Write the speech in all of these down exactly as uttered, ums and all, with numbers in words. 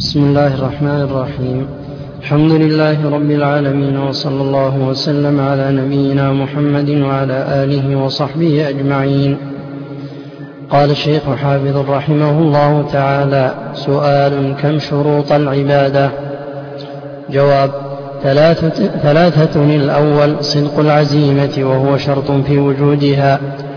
بسم الله الرحمن الرحيم. الحمد لله رب العالمين، وصلى الله وسلم على نبينا محمد وعلى آله وصحبه أجمعين. قال الشيخ حافظ رحمه الله تعالى: سؤال: كم شروط العبادة؟ جواب: ثلاثة, ثلاثة الأول صدق العزيمة وهو شرط في وجودها،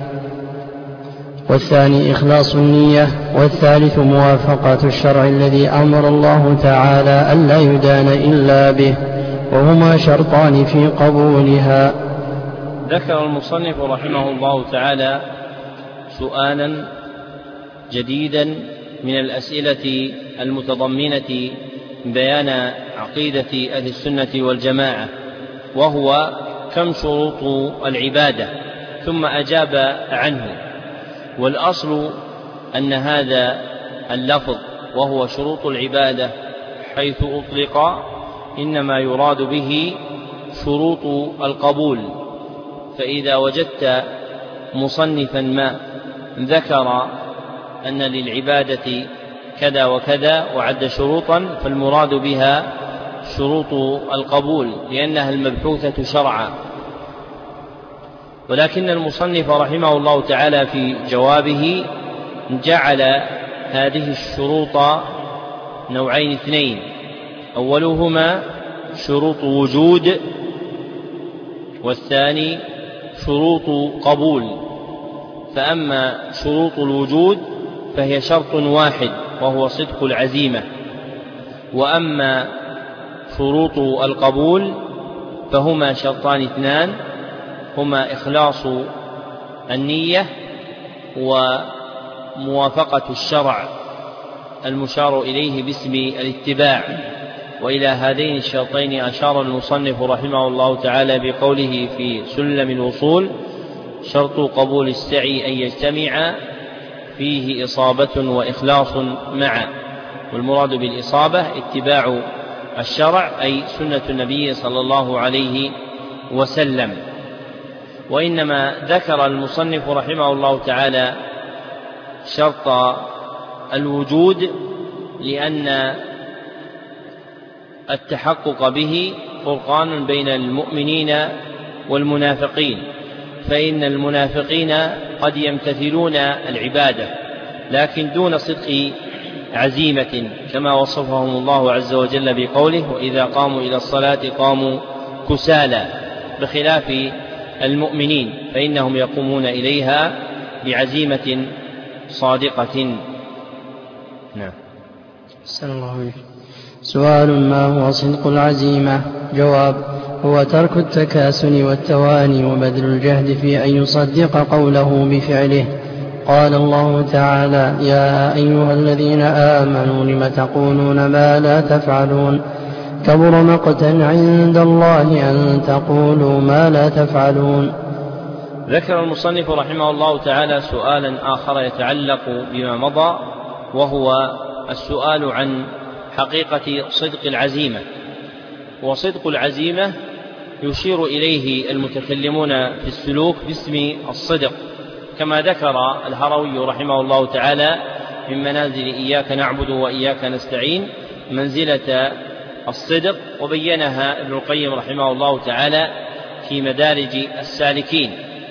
والثاني إخلاص النية، والثالث موافقة الشرع الذي أمر الله تعالى ألا يدان إلا به، وهما شرطان في قبولها. ذكر المصنف رحمه الله تعالى سؤالا جديدا من الأسئلة المتضمنة بيان عقيدة أهل السنة والجماعة، وهو: كم شروط العبادة؟ ثم أجاب عنه. والأصل أن هذا اللفظ وهو شروط العبادة حيث أطلق إنما يراد به شروط القبول، فإذا وجدت مصنفا ما ذكر أن للعبادة كذا وكذا وعد شروطا، فالمراد بها شروط القبول لأنها المبحوثة شرعا. ولكن المصنف رحمه الله تعالى في جوابه جعل هذه الشروط نوعين اثنين: أولهما شروط وجود، والثاني شروط قبول. فأما شروط الوجود فهي شرط واحد وهو صدق العزيمة، وأما شروط القبول فهما شرطان اثنان، هما إخلاص النية وموافقة الشرع المشار إليه باسم الاتباع. وإلى هذين الشرطين أشار المصنف رحمه الله تعالى بقوله في سلم الوصول: شرط قبول السعي أن يجتمع فيه إصابة وإخلاص معا. والمراد بالإصابة اتباع الشرع أي سنة النبي صلى الله عليه وسلم. وإنما ذكر المصنف رحمه الله تعالى شرط الوجود لأن التحقق به فرقان بين المؤمنين والمنافقين، فإن المنافقين قد يمتثلون العبادة لكن دون صدق عزيمة، كما وصفهم الله عز وجل بقوله: وإذا قاموا إلى الصلاة قاموا كسالى، بخلاف المؤمنين فإنهم يقومون إليها بعزيمة صادقة. نعم. صلى الله عليه وسلم. سؤال: ما هو صدق العزيمة؟ جواب: هو ترك التكاسل والتواني وبذل الجهد في أن يصدق قوله بفعله. قال الله تعالى: يا أيها الذين آمنوا لم تقولون ما لا تفعلون، كبر مقتا عند الله أن تقولوا ما لا تفعلون. ذكر المصنف رحمه الله تعالى سؤالا آخر يتعلق بما مضى، وهو السؤال عن حقيقة صدق العزيمة. وصدق العزيمة يشير إليه المتكلمون في السلوك باسم الصدق، كما ذكر الهروي رحمه الله تعالى من منازل إياك نعبد وإياك نستعين منزلة الصدق، وبينها ابن القيم رحمه الله تعالى في مدارج السالكين.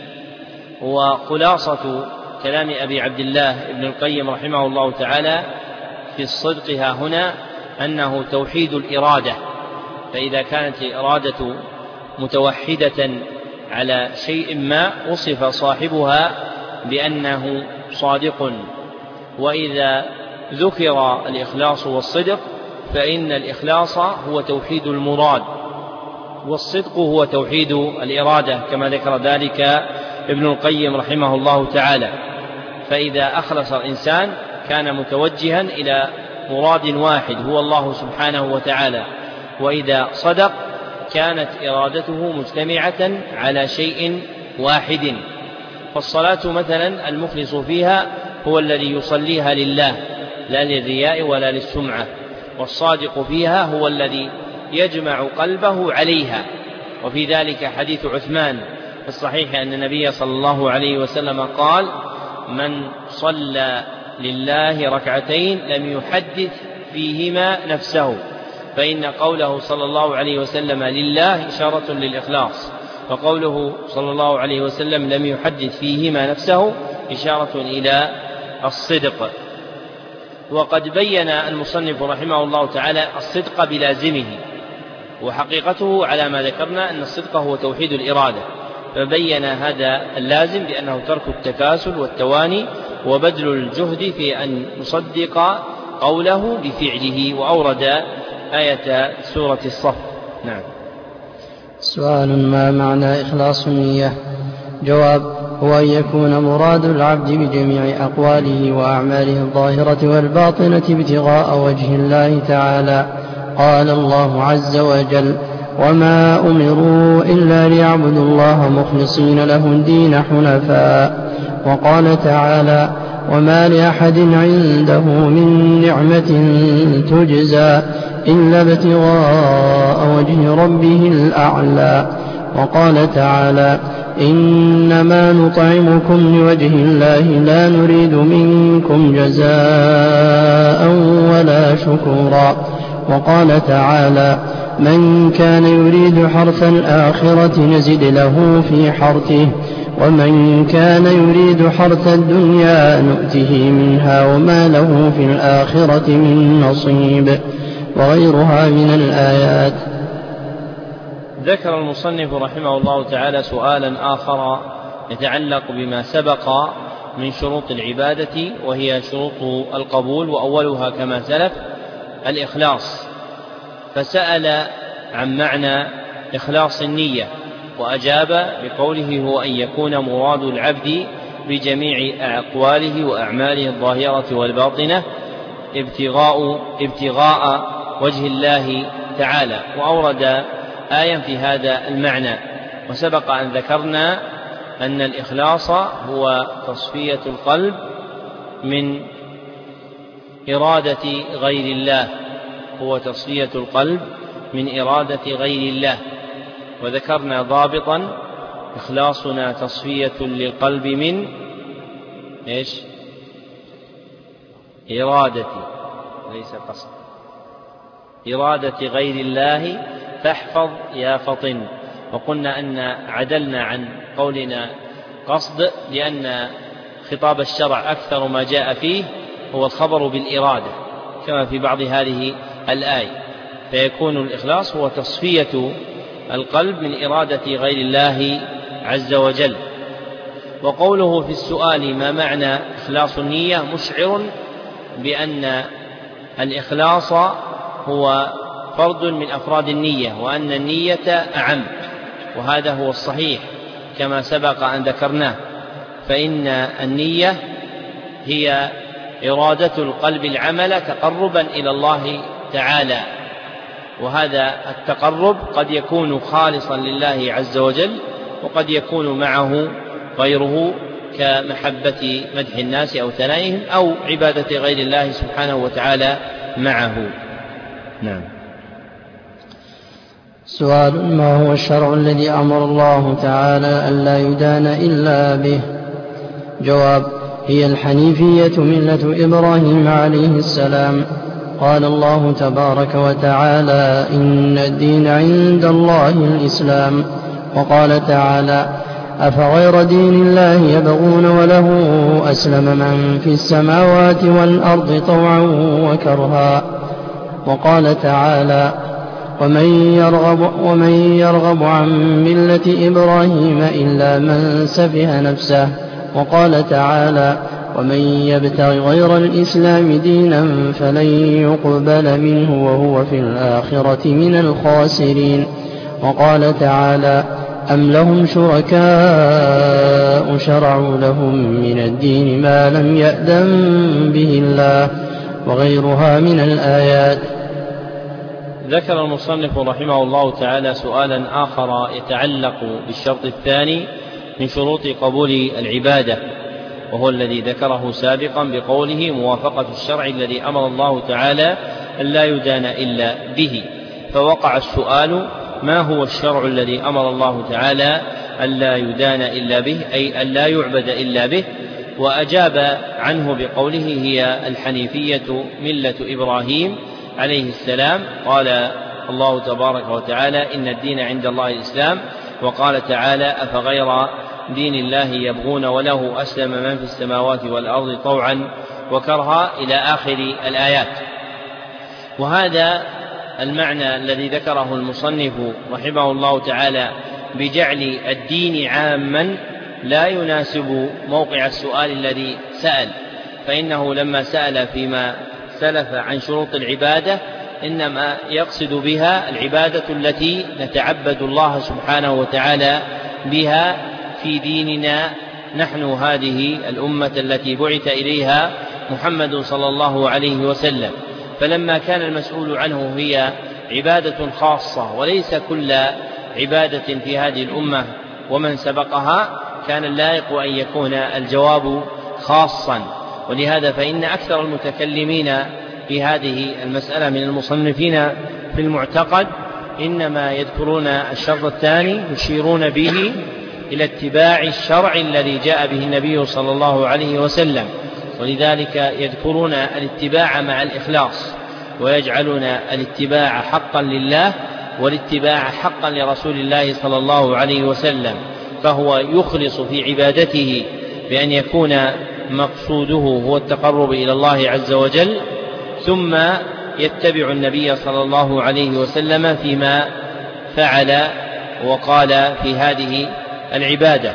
وخلاصة كلام أبي عبد الله ابن القيم رحمه الله تعالى في الصدق ها هنا أنه توحيد الإرادة، فإذا كانت الإرادة متوحدة على شيء ما وصف صاحبها بأنه صادق. وإذا ذكر الإخلاص والصدق فإن الإخلاص هو توحيد المراد، والصدق هو توحيد الإرادة، كما ذكر ذلك ابن القيم رحمه الله تعالى. فإذا أخلص الإنسان كان متوجها إلى مراد واحد هو الله سبحانه وتعالى، وإذا صدق كانت إرادته مجتمعة على شيء واحد. فالصلاة مثلا المخلص فيها هو الذي يصليها لله لا للرياء ولا للسمعة، والصادق فيها هو الذي يجمع قلبه عليها. وفي ذلك حديث عثمان في الصحيح أن النبي صلى الله عليه وسلم قال: من صلى لله ركعتين لم يحدث فيهما نفسه، فإن قوله صلى الله عليه وسلم لله إشارة للإخلاص، وقوله صلى الله عليه وسلم لم يحدث فيهما نفسه إشارة إلى الصدق. وقد بين المصنف رحمه الله تعالى الصدق بلازمه، وحقيقته على ما ذكرنا أن الصدق هو توحيد الإرادة، فبين هذا اللازم بأنه ترك التكاسل والتواني وبذل الجهد في أن يصدق قوله بفعله، وأورد آية سورة الصف. نعم. سؤال: ما معنى إخلاص النية؟ جواب: هو أن يكون مراد العبد بجميع أقواله وأعماله الظاهرة والباطنة ابتغاء وجه الله تعالى. قال الله عز وجل: وما أمروا إلا ليعبدوا الله مخلصين له الدين حنفاء. وقال تعالى: وما لأحد عنده من نعمة تجزى إلا ابتغاء وجه ربه الأعلى. وقال تعالى: إنما نطعمكم لوجه الله لا نريد منكم جزاء ولا شكورا. وقال تعالى: من كان يريد حرث الآخرة نزد له في حرثه ومن كان يريد حرث الدنيا نؤته منها وما له في الآخرة من نصيب، وغيرها من الآيات. ذكر المصنف رحمه الله تعالى سؤالا آخر يتعلق بما سبق من شروط العبادة، وهي شروط القبول، وأولها كما سلف الإخلاص، فسأل عن معنى إخلاص النية، وأجاب بقوله: هو أن يكون مراد العبد بجميع أقواله وأعماله الظاهرة والباطنة ابتغاء, ابتغاء وجه الله تعالى. وأورد آية في هذا المعنى. وسبق أن ذكرنا أن الإخلاص هو تصفية القلب من إرادة غير الله، هو تصفية القلب من إرادة غير الله. وذكرنا ضابطا: إخلاصنا تصفية للقلب من إيش؟ إرادة، ليس قصد، إرادة غير الله فاحفظ يا فطن. وقلنا أن عدلنا عن قولنا قصد، لأن خطاب الشرع أكثر ما جاء فيه هو الخبر بالإرادة كما في بعض هذه الآية، فيكون الإخلاص هو تصفية القلب من إرادة غير الله عز وجل. وقوله في السؤال: ما معنى إخلاص النية؟ مشعر بأن الإخلاص هو فرد من أفراد النية، وأن النية أعم، وهذا هو الصحيح كما سبق أن ذكرناه، فإن النية هي إرادة القلب العمل تقربا إلى الله تعالى، وهذا التقرب قد يكون خالصا لله عز وجل، وقد يكون معه غيره كمحبة مدح الناس أو ثنائهم، أو عبادة غير الله سبحانه وتعالى معه. نعم. سؤال: ما هو الشرع الذي أمر الله تعالى أن لا يدان إلا به؟ جواب: هي الحنيفية ملة إبراهيم عليه السلام. قال الله تبارك وتعالى: إن الدين عند الله الإسلام. وقال تعالى: أفغير دين الله يبغون وله أسلم من في السماوات والأرض طوعا وكرها. وقال تعالى: ومن يرغب, ومن يرغب عن ملة إبراهيم إلا من سفه نفسه. وقال تعالى: ومن يبتغ غير الإسلام دينا فلن يقبل منه وهو في الآخرة من الخاسرين. وقال تعالى: أم لهم شركاء شرعوا لهم من الدين ما لم يأذن به الله، وغيرها من الآيات. ذكر المصنف رحمه الله تعالى سؤالا آخر يتعلق بالشرط الثاني من شروط قبول العبادة، وهو الذي ذكره سابقا بقوله: موافقة الشرع الذي أمر الله تعالى أن لا يدان إلا به. فوقع السؤال: ما هو الشرع الذي أمر الله تعالى أن لا يدان إلا به، أي أن لا يعبد إلا به؟ وأجاب عنه بقوله هي الحنيفية ملة إبراهيم عليه السلام. قال الله تبارك وتعالى إن الدين عند الله الإسلام، وقال تعالى أفغير دين الله يبغون وله أسلم من في السماوات والأرض طوعا وكرها إلى آخر الآيات. وهذا المعنى الذي ذكره المصنف رحمه الله تعالى بجعل الدين عاما لا يناسب موقع السؤال الذي سأل، فإنه لما سأل فيما سلف عن شروط العبادة إنما يقصد بها العبادة التي نتعبد الله سبحانه وتعالى بها في ديننا نحن هذه الأمة التي بعث إليها محمد صلى الله عليه وسلم. فلما كان المسؤول عنه هي عبادة خاصة وليس كل عبادة في هذه الأمة ومن سبقها، كان اللائق أن يكون الجواب خاصا. ولهذا فإن أكثر المتكلمين في هذه المسألة من المصنفين في المعتقد إنما يذكرون الشرط الثاني يشيرون به إلى اتباع الشرع الذي جاء به النبي صلى الله عليه وسلم، ولذلك يذكرون الاتباع مع الإخلاص، ويجعلون الاتباع حقا لله والاتباع حقا لرسول الله صلى الله عليه وسلم، فهو يخلص في عبادته بأن يكون مقصوده هو التقرب إلى الله عز وجل، ثم يتبع النبي صلى الله عليه وسلم فيما فعل وقال في هذه العبادة.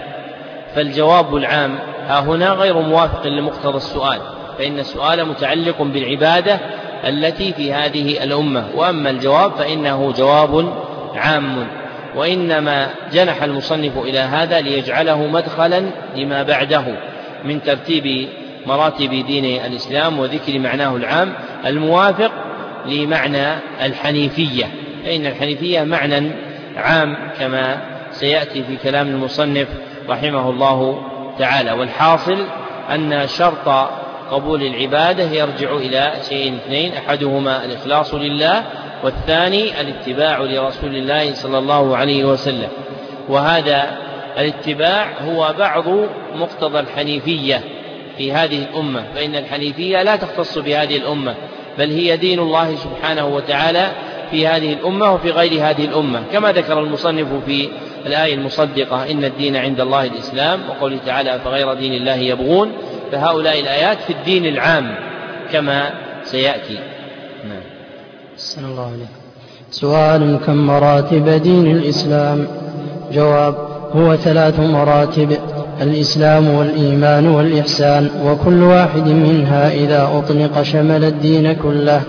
فالجواب العام ها هنا غير موافق لمقتضى السؤال، فإن السؤال متعلق بالعبادة التي في هذه الأمة، وأما الجواب فإنه جواب عام، وإنما جنح المصنف إلى هذا ليجعله مدخلا لما بعده من ترتيب مراتب دين الإسلام وذكر معناه العام الموافق لمعنى الحنيفية، فإن الحنيفية معنى عام كما سيأتي في كلام المصنف رحمه الله تعالى. والحاصل أن شرط قبول العبادة يرجع إلى شيئين اثنين، أحدهما الإخلاص لله، والثاني الاتباع لرسول الله صلى الله عليه وسلم. وهذا الاتباع هو بعض مقتضى الحنيفية في هذه الأمة، فإن الحنيفية لا تختص بهذه الأمة، بل هي دين الله سبحانه وتعالى في هذه الأمة وفي غير هذه الأمة، كما ذكر المصنف في الآية المصدقة إن الدين عند الله الإسلام، وقوله تعالى فغير دين الله يبغون، فهؤلاء الآيات في الدين العام كما سيأتي. نعم. السلام الله عليكم. سؤال: كم مراتب دين الإسلام؟ جواب: هو ثلاث مراتب: الإسلام والإيمان والإحسان، وكل واحد منها إذا أطلق شمل الدين كله.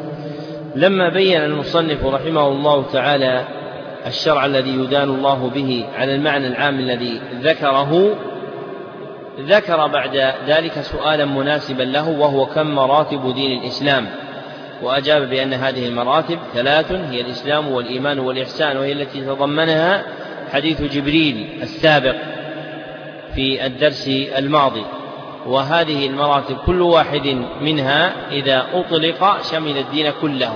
لما بين المصنف رحمه الله تعالى الشرع الذي يدان الله به على المعنى العام الذي ذكره، ذكر بعد ذلك سؤالا مناسبا له، وهو كم مراتب دين الإسلام؟ وأجاب بأن هذه المراتب ثلاث: هي الإسلام والإيمان والإحسان، وهي التي تضمنها حديث جبريل السابق في الدرس الماضي. وهذه المراتب كل واحد منها إذا أطلق شمل الدين كله،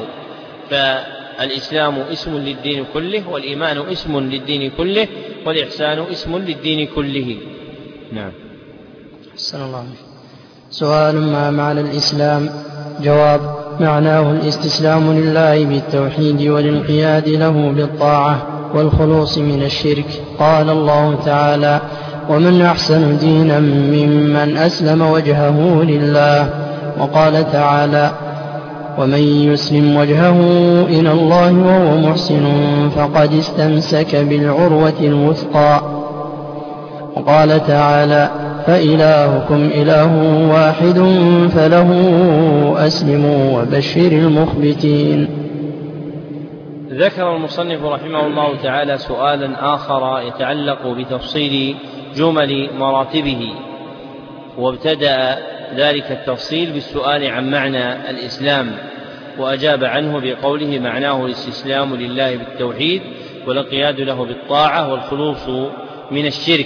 فالإسلام اسم للدين كله، والإيمان اسم للدين كله، والإحسان اسم للدين كله. نعم. أحسن الله. سؤال: ما معنى الإسلام؟ جواب: معناه الاستسلام لله بالتوحيد والانقياد له بالطاعة والخلوص من الشرك. قال الله تعالى: ومن أحسن دينا ممن أسلم وجهه لله. وقال تعالى: ومن يسلم وجهه إلى الله وهو محسن فقد استمسك بالعروة الوثقى. وقال تعالى: فإلهكم إله واحد فله أسلموا وبشر المخبتين. ذكر المصنف رحمه الله تعالى سؤالا آخر يتعلق بتفصيل جمل مراتبه، وابتدأ ذلك التفصيل بالسؤال عن معنى الإسلام، وأجاب عنه بقوله: معناه الاستسلام لله بالتوحيد والانقياد له بالطاعة والخلوص من الشرك.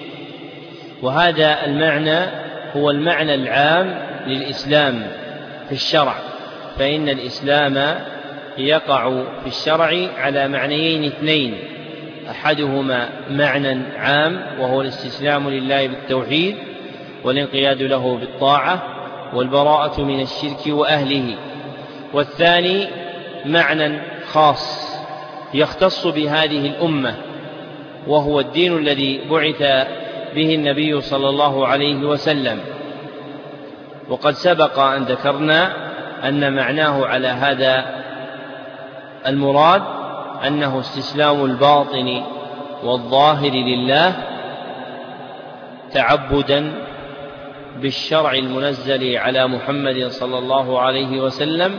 وهذا المعنى هو المعنى العام للإسلام في الشرع، فإن الإسلام يقع في الشرع على معنيين اثنين: أحدهما معنى عام وهو الاستسلام لله بالتوحيد، والانقياد له بالطاعة، والبراءة من الشرك وأهله. والثاني معنى خاص يختص بهذه الأمة، وهو الدين الذي بعث به النبي صلى الله عليه وسلم. وقد سبق أن ذكرنا أن معناه على هذا المراد أنه استسلام الباطن والظاهر لله تعبدا بالشرع المنزل على محمد صلى الله عليه وسلم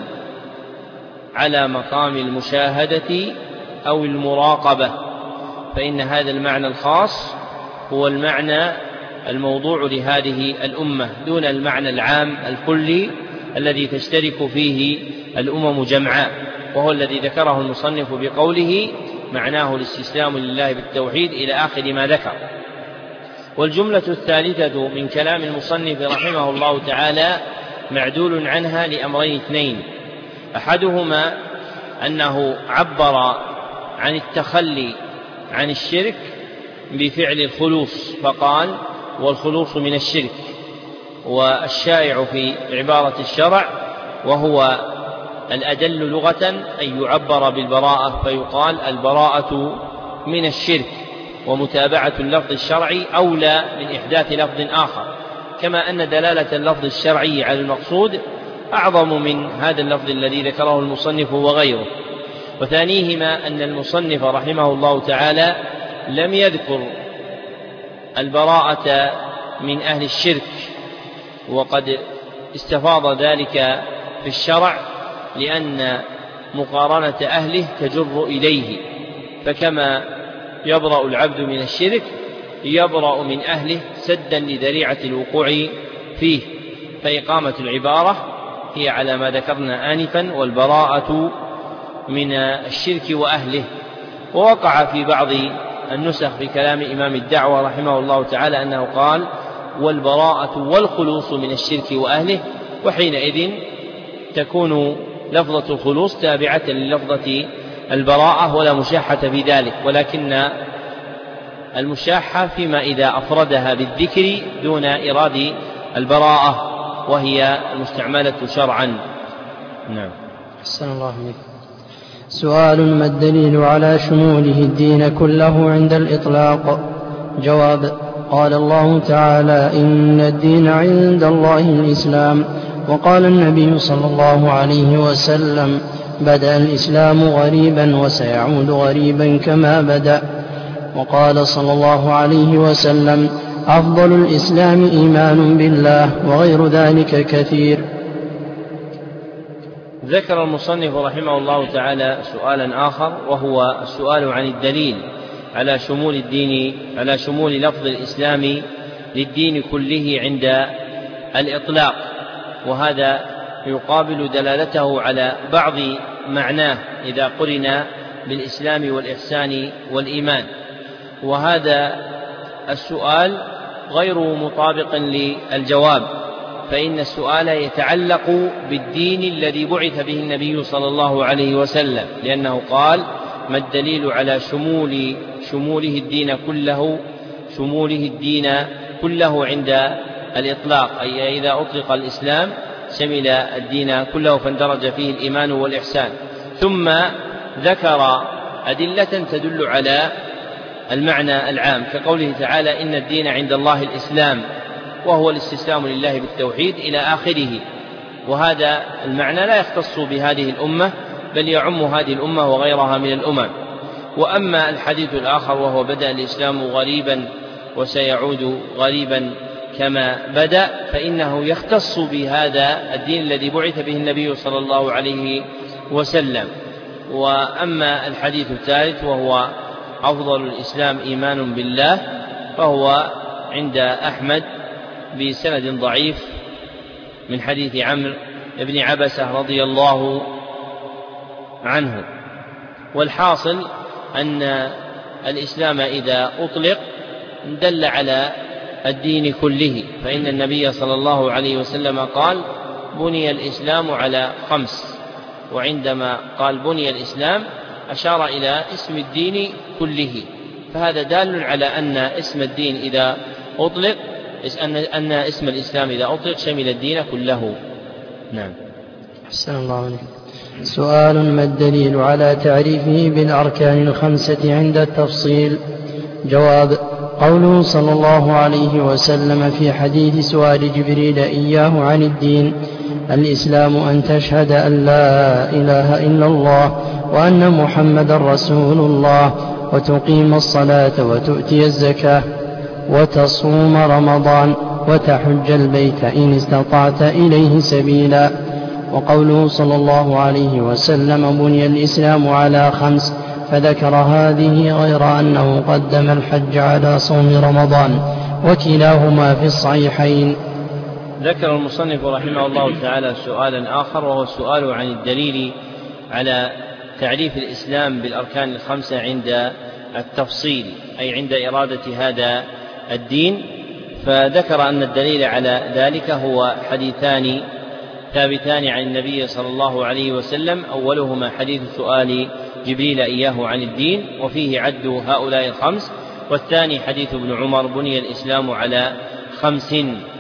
على مقام المشاهدة أو المراقبة، فإن هذا المعنى الخاص هو المعنى الموضوع لهذه الأمة دون المعنى العام الكلي الذي تشترك فيه الأمم جمعاء، وهو الذي ذكره المصنف بقوله معناه الاستسلام لله بالتوحيد إلى آخر ما ذكر. والجملة الثالثة من كلام المصنف رحمه الله تعالى معدول عنها لأمرين اثنين: أحدهما أنه عبر عن التخلي عن الشرك بفعل الخلوص فقال والخلوص من الشرك، والشائع في عبارة الشرع وهو الأدل لغة أن يعبر بالبراءة فيقال البراءة من الشرك، ومتابعة اللفظ الشرعي أولى من إحداث لفظ آخر، كما أن دلالة اللفظ الشرعي على المقصود أعظم من هذا اللفظ الذي ذكره المصنف وغيره. وثانيهما أن المصنف رحمه الله تعالى لم يذكر البراءة من أهل الشرك، وقد استفاض ذلك في الشرع لأن مقارنة أهله تجر إليه، فكما يبرأ العبد من الشرك يبرأ من أهله سدا لذريعة الوقوع فيه، فإقامة العبارة هي على ما ذكرنا آنفا، والبراءة من الشرك وأهله. ووقع في بعض النسخ في كلام إمام الدعوة رحمه الله تعالى أنه قال والبراءة والخلوص من الشرك وأهله، وحينئذ تكون لفظة الخلوص تابعة للفظة البراءة ولا مشاحة في ذلك، ولكن المشاحة فيما إذا أفردها بالذكر دون إراد البراءة وهي المستعملة شرعا. نعم. أحسن الله عليك. سؤال: ما الدليل على شموله الدين كله عند الإطلاق؟ جواب: قال الله تعالى: إن الدين عند الله الإسلام. وقال النبي صلى الله عليه وسلم: بدأ الإسلام غريبا وسيعود غريبا كما بدأ. وقال صلى الله عليه وسلم: أفضل الإسلام إيمان بالله، وغير ذلك كثير. ذكر المصنف رحمه الله تعالى سؤالا آخر، وهو السؤال عن الدليل على شمول الدين على شمول لفظ الإسلام للدين كله عند الإطلاق، وهذا يقابل دلالته على بعض معناه إذا قرن بالإسلام والإحسان والإيمان. وهذا السؤال غير مطابق للجواب، فإن السؤال يتعلق بالدين الذي بعث به النبي صلى الله عليه وسلم، لأنه قال: ما الدليل على شمول شموله الدين كله شموله الدين كله عند الإطلاق، أي إذا أطلق الإسلام شمل الدين كله فاندرج فيه الإيمان والإحسان. ثم ذكر أدلة تدل على المعنى العام كقوله تعالى: إن الدين عند الله الإسلام، وهو الاستسلام لله بالتوحيد إلى آخره. وهذا المعنى لا يختص بهذه الأمة بل يعم هذه الأمة وغيرها من الأمم. وأما الحديث الآخر وهو بدأ الإسلام غريبا وسيعود غريبا كما بدأ، فإنه يختص بهذا الدين الذي بعث به النبي صلى الله عليه وسلم. وأما الحديث الثالث وهو أفضل الإسلام إيمان بالله، فهو عند أحمد بسند ضعيف من حديث عمرو بن عبسة رضي الله عنه. والحاصل أن الإسلام إذا أطلق دل على الدين كله، فإن النبي صلى الله عليه وسلم قال: بني الإسلام على خمس، وعندما قال بني الإسلام أشار إلى اسم الدين كله، فهذا دال على أن اسم الدين إذا أطلق أن أن اسم الإسلام إذا أطلق شمل الدين كله. نعم. أحسن الله عليك. سؤال: ما الدليل على تعريفه بالأركان الخمسة عند التفصيل؟ جواب: قوله صلى الله عليه وسلم في حديث سؤال جبريل إياه عن الدين: الإسلام أن تشهد أن لا إله إلا الله وأن محمدا رسول الله وتقيم الصلاة وتؤتي الزكاة وتصوم رمضان وتحج البيت إن استطعت إليه سبيلا. وقوله صلى الله عليه وسلم: بني الإسلام على خمس، فذكر هذه غير أنه قدم الحج على صوم رمضان، وكلاهما في الصحيحين. ذكر المصنف رحمه الله تعالى سؤالا آخر، وهو السؤال عن الدليل على تعريف الإسلام بالأركان الخمسة عند التفصيل، أي عند إرادة هذا الدين. فذكر أن الدليل على ذلك هو حديثان ثابتان عن النبي صلى الله عليه وسلم، أولهما حديث سؤال جبريل إياه عن الدين وفيه عد هؤلاء الخمس، والثاني حديث ابن عمر: بني الإسلام على خمس،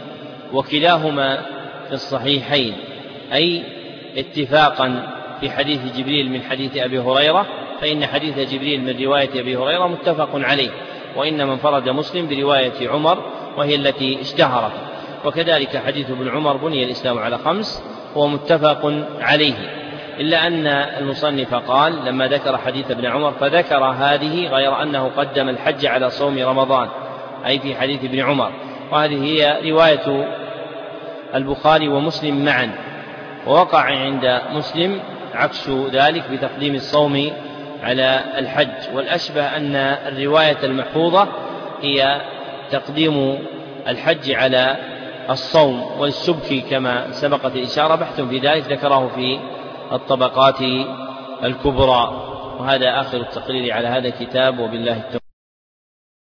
وكلاهما في الصحيحين، أي اتفاقا في حديث جبريل من حديث أبي هريرة، فإن حديث جبريل من رواية أبي هريرة متفق عليه، وإنما انفرد مسلم برواية عمر وهي التي اشتهرت. وكذلك حديث ابن عمر: بني الإسلام على خمس، هو متفق عليه، إلا أن المصنف قال لما ذكر حديث ابن عمر فذكر هذه غير أنه قدم الحج على صوم رمضان، أي في حديث ابن عمر، وهذه هي رواية البخاري ومسلم معا. ووقع عند مسلم عكس ذلك بتقديم الصوم على الحج، والأشبه أن الرواية المحفوظة هي تقديم الحج على الصوم. والسبكي كما سبقت الإشارة بحث في ذلك ذكره في الطبقات الكبرى. وهذا آخر التقرير على هذا الكتاب، وبالله التوفيق.